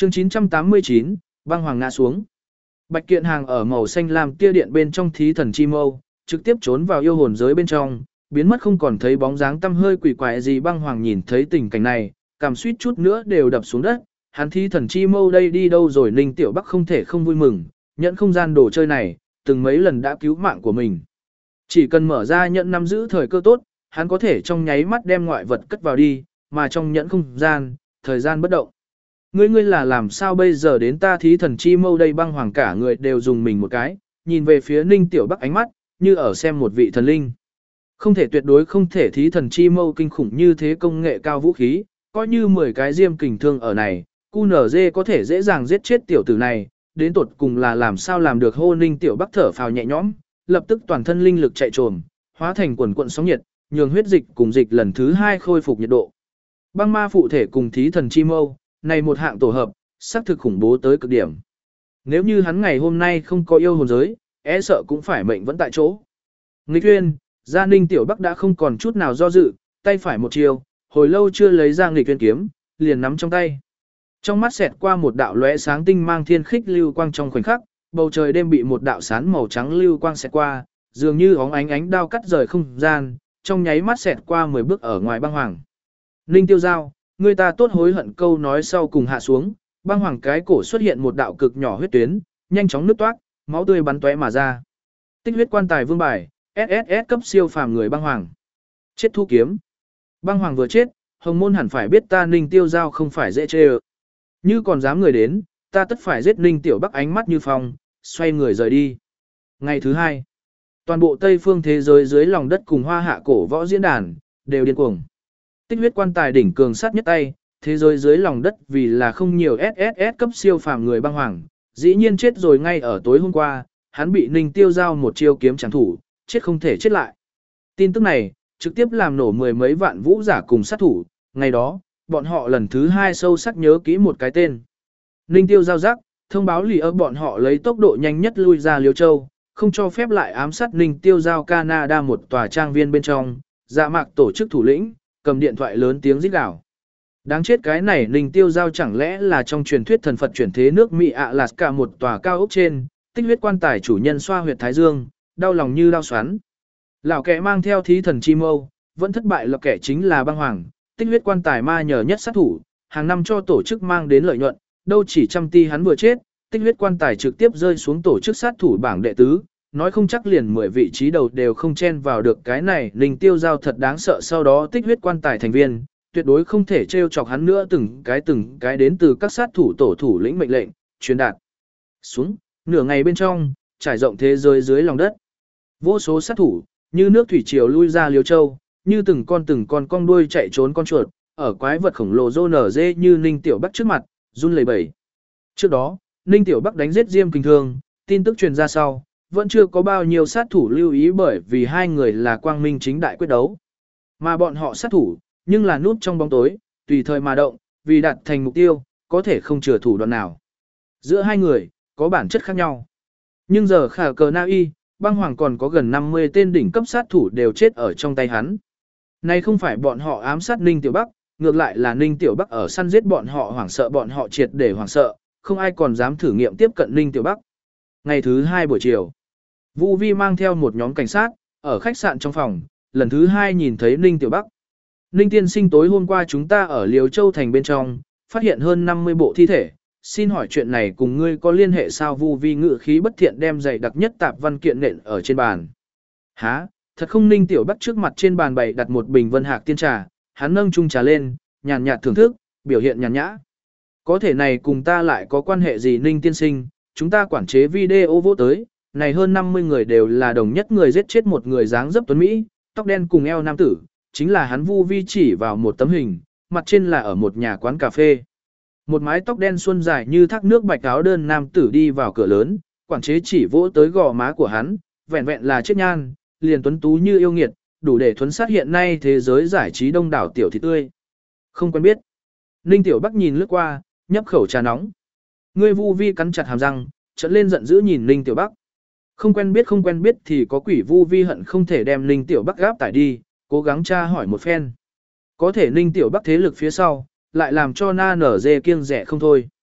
Chương 989, băng hoàng ngã xuống. Bạch Kiện Hàng ở màu xanh lam tia điện bên trong thí thần chi mâu, trực tiếp trốn vào yêu hồn giới bên trong, biến mất không còn thấy bóng dáng tăm hơi quỷ quái gì. Băng hoàng nhìn thấy tình cảnh này, cảm suýt chút nữa đều đập xuống đất. Hắn thí thần chi mâu đây đi đâu rồi? Ninh Tiểu Bắc không thể không vui mừng, nhận không gian đồ chơi này, từng mấy lần đã cứu mạng của mình. Chỉ cần mở ra nhận nắm giữ thời cơ tốt, hắn có thể trong nháy mắt đem ngoại vật cất vào đi, mà trong nhẫn không gian, thời gian bất động. Ngươi là làm sao bây giờ đến ta thí thần chi mâu đây? Băng hoàng cả người đều dùng mình một cái, nhìn về phía Ninh Tiểu Bắc ánh mắt, như ở xem một vị thần linh. Không thể, tuyệt đối không thể. Thí thần chi mâu kinh khủng như thế, công nghệ cao vũ khí, coi như 10 cái diêm kình thương ở này, QNZ có thể dễ dàng giết chết tiểu tử này, đến tột cùng là làm sao làm được? Hô! Ninh Tiểu Bắc thở phào nhẹ nhõm, lập tức toàn thân linh lực chạy trồm, hóa thành quần cuộn sóng nhiệt, nhường huyết dịch cùng dịch lần thứ 2 khôi phục nhiệt độ. Băng ma phụ thể cùng thí thần chi mâu, này một hạng tổ hợp, xác thực khủng bố tới cực điểm. Nếu như hắn ngày hôm nay không có yêu hồn giới, e sợ cũng phải mệnh vẫn tại chỗ. Nghịch Uyên, Gia Ninh Tiểu Bắc đã không còn chút nào do dự, tay phải một chiều, hồi lâu chưa lấy ra Nghịch Uyên kiếm, liền nắm trong tay. Trong mắt xẹt qua một đạo lóe sáng tinh mang thiên khích lưu quang. Trong khoảnh khắc, bầu trời đêm bị một đạo sáng màu trắng lưu quang xẹt qua, dường như óng ánh đao cắt rời không gian, trong nháy mắt xẹt qua 10 bước ở ngoài băng hoàng. Ninh Tiêu Giao, người ta tốt hối hận. Câu nói sau cùng hạ xuống, băng hoàng cái cổ xuất hiện một đạo cực nhỏ huyết tuyến, nhanh chóng nứt toát, máu tươi bắn tóe mà ra. Tích huyết quan tài vương bài, SSS cấp siêu phàm người băng hoàng. Chết thu kiếm. Băng hoàng vừa chết, Hồng Môn hẳn phải biết ta Ninh Tiêu Giao không phải dễ chê ơ. Như còn dám người đến, ta tất phải giết. Ninh Tiểu Bắc ánh mắt như phong, xoay người rời đi. Ngày thứ 2, toàn bộ Tây phương thế giới dưới lòng đất cùng Hoa Hạ cổ võ diễn đàn đều điên cuồng. Tích huyết quan tài đỉnh cường sát nhất tay, thế giới dưới lòng đất vì là không nhiều SSS cấp siêu phàm người băng hoàng, dĩ nhiên chết rồi. Ngay ở tối hôm qua, hắn bị Ninh Tiêu Giao một chiêu kiếm chẳng thủ, chết không thể chết lại. Tin tức này trực tiếp làm nổ 10 mấy vạn vũ giả cùng sát thủ. Ngày đó, bọn họ lần thứ 2 sâu sắc nhớ kỹ một cái tên. Ninh Tiêu Giao giác, thông báo lì ơ bọn họ lấy tốc độ nhanh nhất lui ra Liêu Châu, không cho phép lại ám sát Ninh Tiêu Giao. Canada một tòa trang viên bên trong, Dạ Mạc tổ chức thủ lĩnh, cầm điện thoại lớn tiếng rít gào. Đáng chết, cái này Ninh Tiêu Giao chẳng lẽ là trong truyền thuyết thần Phật chuyển thế nước Mỹ Alaska một tòa cao ốc trên, tích huyết quan tài chủ nhân xoa huyệt thái dương, đau lòng như đau xoắn. Lão kẻ mang theo thí thần chi mâu, vẫn thất bại. Là kẻ chính là băng hoàng, tích huyết quan tài ma nhờ nhất sát thủ, hàng năm cho tổ chức mang đến lợi nhuận, đâu chỉ trăm ti hắn vừa chết, tích huyết quan tài trực tiếp rơi xuống tổ chức sát thủ bảng đệ tứ, nói không chắc liền 10 vị trí đầu đều không chen vào được. Cái này Ninh Tiêu Giao thật đáng sợ. Sau đó tích huyết quan tài thành viên, tuyệt đối không thể trêu chọc hắn nữa. Từng cái đến từ các sát thủ tổ thủ lĩnh mệnh lệnh, truyền đạt xuống, nửa ngày bên trong, trải rộng thế giới dưới lòng đất. Vô số sát thủ, như nước thủy triều lui ra Liêu Châu, như từng con cong đuôi chạy trốn con chuột, ở quái vật khổng lồ rô nở dê như Ninh Tiểu Bắc trước mặt, run lẩy bẩy. Trước đó, Ninh Tiểu Bắc đánh giết Diêm Kình Thương, tin tức truyền ra sau, vẫn chưa có bao nhiêu sát thủ lưu ý, bởi vì hai người là quang minh chính đại quyết đấu. Mà bọn họ sát thủ, nhưng là núp trong bóng tối, tùy thời mà động, vì đạt thành mục tiêu, có thể không chừa thủ đoạn nào. Giữa hai người, có bản chất khác nhau. Nhưng giờ khả cờ na y, băng hoàng còn có gần 50 tên đỉnh cấp sát thủ đều chết ở trong tay hắn. Này không phải bọn họ ám sát Ninh Tiểu Bắc, ngược lại là Ninh Tiểu Bắc ở săn giết bọn họ, hoảng sợ bọn họ triệt để hoảng sợ, không ai còn dám thử nghiệm tiếp cận Ninh Tiểu Bắc. Ngày thứ 2 buổi chiều, Vu Vi mang theo một nhóm cảnh sát, ở khách sạn trong phòng, lần thứ 2 nhìn thấy Ninh Tiểu Bắc. Ninh tiên sinh, tối hôm qua chúng ta ở Liêu Châu thành bên trong, phát hiện hơn 50 bộ thi thể, xin hỏi chuyện này cùng ngươi có liên hệ sao? Vu Vi ngự khí bất thiện đem dày đặc nhất tạp văn kiện nện ở trên bàn. Hả, thật không? Ninh Tiểu Bắc trước mặt trên bàn bày đặt một bình Vân Hạc tiên trà, hắn nâng chung trà lên, nhàn nhạt thưởng thức, biểu hiện nhàn nhã. Có thể này cùng ta lại có quan hệ gì? Ninh tiên sinh, chúng ta quản chế video vô tới, này hơn 50 người đều là đồng nhất người giết chết một người dáng dấp tuấn Mỹ, tóc đen cùng eo nam tử, chính là hắn. Vu Vi chỉ vào một tấm hình, mặt trên là ở một nhà quán cà phê. Một mái tóc đen xuân dài như thác nước bạch áo đơn nam tử đi vào cửa lớn, quản chế chỉ vỗ tới gò má của hắn, vẹn vẹn là chiếc nhan, liền tuấn tú như yêu nghiệt, đủ để thuấn sát hiện nay thế giới giải trí đông đảo tiểu thịt tươi. Không quen biết. Ninh Tiểu Bắc nhìn lướt qua, nhấp khẩu trà nóng. Ngươi. Vu Vi cắn chặt hàm răng, trợn lên giận dữ nhìn Ninh Tiểu Bắc. Không quen biết thì có quỷ. Vu Vi hận không thể đem Ninh Tiểu Bắc gáp tải đi, cố gắng tra hỏi một phen. Có thể Ninh Tiểu Bắc thế lực phía sau, lại làm cho na nở dê kiêng rẻ không thôi.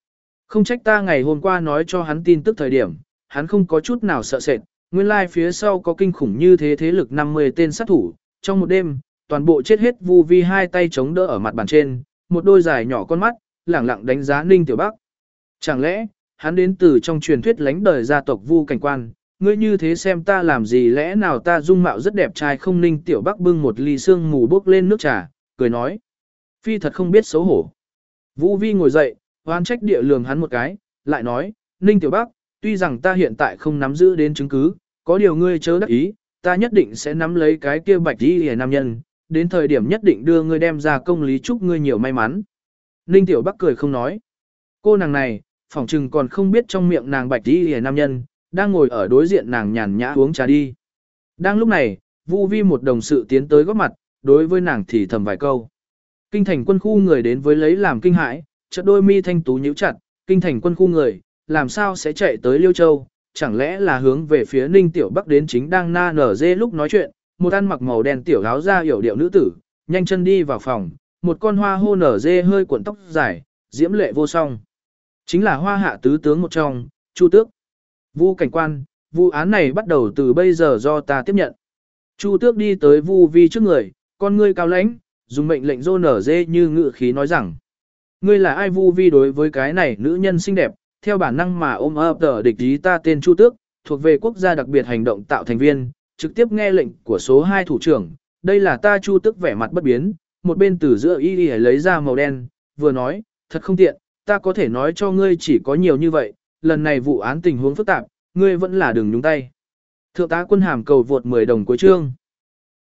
Không trách ta ngày hôm qua nói cho hắn tin tức thời điểm, hắn không có chút nào sợ sệt, nguyên lai phía sau có kinh khủng như thế thế lực 50 tên sát thủ, trong một đêm, toàn bộ chết hết. Vu Vi hai tay chống đỡ ở mặt bàn trên, một đôi dài nhỏ con mắt, lẳng lặng đánh giá Ninh Tiểu Bắc. Chẳng lẽ, hắn đến từ trong truyền thuyết lánh đời gia tộc Vu Cảnh Quan, ngươi như thế xem ta làm gì, lẽ nào ta dung mạo rất đẹp trai không? Ninh Tiểu Bắc bưng một ly sương mù bốc lên nước trà, cười nói. Phi thật không biết xấu hổ. Vu Vi ngồi dậy, oan trách địa lường hắn một cái, lại nói, Ninh Tiểu Bắc, tuy rằng ta hiện tại không nắm giữ đến chứng cứ, có điều ngươi chớ đắc ý, ta nhất định sẽ nắm lấy cái kia bạch y hề nam nhân, đến thời điểm nhất định đưa ngươi đem ra công lý, chúc ngươi nhiều may mắn. Ninh Tiểu Bắc cười không nói. Cô nàng này, phỏng chừng còn không biết trong miệng nàng bạch y hề nam nhân, đang ngồi ở đối diện nàng nhàn nhã uống trà đi. Đang lúc này, Vu Vi một đồng sự tiến tới góp mặt, đối với nàng thì thầm vài câu. Kinh thành quân khu người đến với lấy làm kinh hãi, chợt đôi mi thanh tú nhíu chặt, kinh thành quân khu người, làm sao sẽ chạy tới Liêu Châu, chẳng lẽ là hướng về phía Ninh Tiểu Bắc đến? Chính đang na nở dê lúc nói chuyện, một ăn mặc màu đen tiểu áo da yểu điệu nữ tử, nhanh chân đi vào phòng, một con hoa hô nở dê hơi cuộn tóc dài, diễm lệ vô song. Chính là Hoa Hạ tứ tướng một trong, Chu Tước. Vu Cảnh Quan, vụ án này bắt đầu từ bây giờ do ta tiếp nhận. Chu Tước đi tới Vu Vi trước người, con ngươi cao lãnh, dùng mệnh lệnh rô nở dê như ngự khí nói rằng. Ngươi là ai? Vu Vi đối với cái này nữ nhân xinh đẹp, theo bản năng mà ôm ấp tờ địch ý. Ta tên Chu Tước, thuộc về quốc gia đặc biệt hành động tạo thành viên, trực tiếp nghe lệnh của số 2 thủ trưởng. Đây là ta. Chu Tước vẻ mặt bất biến, một bên từ giữa y lấy ra màu đen, vừa nói, thật không tiện, ta có thể nói cho ngươi chỉ có nhiều như vậy, lần này vụ án tình huống phức tạp, ngươi vẫn là đừng nhúng tay. Thượng tá Quân Hàm cầu vượt 10 đồng cuối chương.